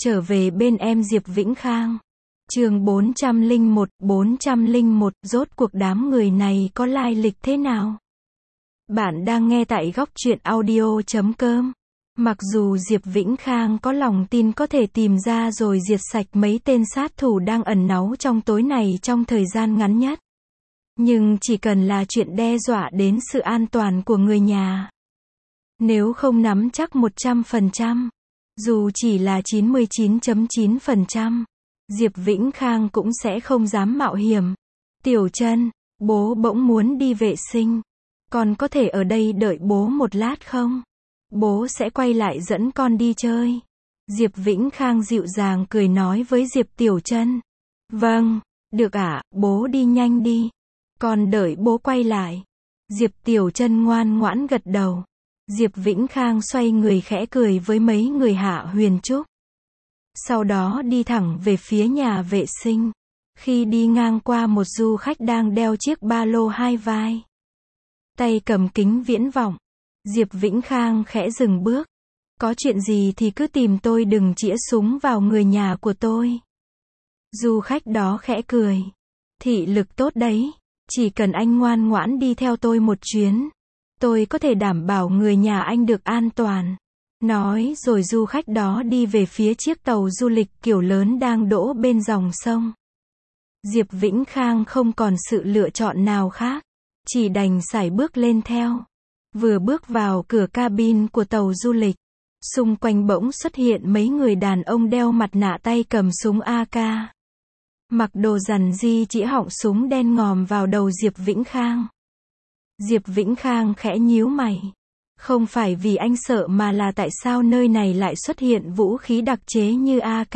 Trở về bên em Diệp Vĩnh Khang. Chương 401, rốt cuộc đám người này có lai lịch thế nào? Bạn đang nghe tại góc truyện audio.com. Mặc dù Diệp Vĩnh Khang có lòng tin có thể tìm ra rồi diệt sạch mấy tên sát thủ đang ẩn náu trong tối này trong thời gian ngắn nhất. Nhưng chỉ cần là chuyện đe dọa đến sự an toàn của người nhà. Nếu không nắm chắc 100%, dù chỉ là 99.9%, Diệp Vĩnh Khang cũng sẽ không dám mạo hiểm. Tiểu Trân, bố bỗng muốn đi vệ sinh. Con có thể ở đây đợi bố một lát không? Bố sẽ quay lại dẫn con đi chơi. Diệp Vĩnh Khang dịu dàng cười nói với Diệp Tiểu Trân. Vâng, được ạ, bố đi nhanh đi. Con đợi bố quay lại. Diệp Tiểu Trân ngoan ngoãn gật đầu. Diệp Vĩnh Khang xoay người khẽ cười với mấy người Hạ Huyền Trúc. Sau đó đi thẳng về phía nhà vệ sinh. Khi đi ngang qua một du khách đang đeo chiếc ba lô hai vai, tay cầm kính viễn vọng, Diệp Vĩnh Khang khẽ dừng bước. Có chuyện gì thì cứ tìm tôi, đừng chĩa súng vào người nhà của tôi. Du khách đó khẽ cười. Thị lực tốt đấy. Chỉ cần anh ngoan ngoãn đi theo tôi một chuyến, tôi có thể đảm bảo người nhà anh được an toàn. Nói rồi du khách đó đi về phía chiếc tàu du lịch kiểu lớn đang đỗ bên dòng sông. Diệp Vĩnh Khang không còn sự lựa chọn nào khác, chỉ đành sải bước lên theo. Vừa bước vào cửa cabin của tàu du lịch, xung quanh bỗng xuất hiện mấy người đàn ông đeo mặt nạ, tay cầm súng AK. Mặc đồ rằn ri chĩa họng súng đen ngòm vào đầu Diệp Vĩnh Khang. Diệp Vĩnh Khang khẽ nhíu mày. Không phải vì anh sợ mà là tại sao nơi này lại xuất hiện vũ khí đặc chế như AK.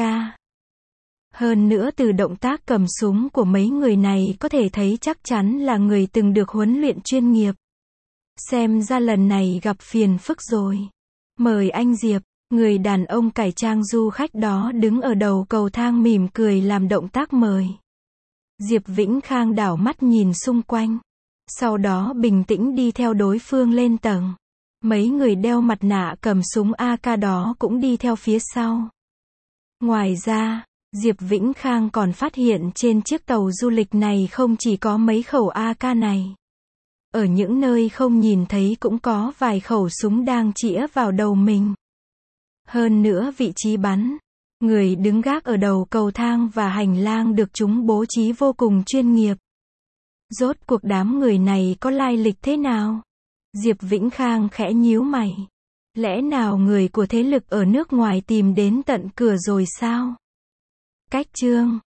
Hơn nữa từ động tác cầm súng của mấy người này có thể thấy chắc chắn là người từng được huấn luyện chuyên nghiệp. Xem ra lần này gặp phiền phức rồi. Mời anh Diệp. Người đàn ông cải trang du khách đó đứng ở đầu cầu thang mỉm cười làm động tác mời. Diệp Vĩnh Khang đảo mắt nhìn xung quanh. Sau đó bình tĩnh đi theo đối phương lên tầng. Mấy người đeo mặt nạ cầm súng AK đó cũng đi theo phía sau. Ngoài ra, Diệp Vĩnh Khang còn phát hiện trên chiếc tàu du lịch này không chỉ có mấy khẩu AK này. Ở những nơi không nhìn thấy cũng có vài khẩu súng đang chĩa vào đầu mình. Hơn nữa vị trí bắn, người đứng gác ở đầu cầu thang và hành lang được chúng bố trí vô cùng chuyên nghiệp. Rốt cuộc đám người này có lai lịch thế nào? Diệp Vĩnh Khang khẽ nhíu mày. Lẽ nào người của thế lực ở nước ngoài tìm đến tận cửa rồi sao? Cách chương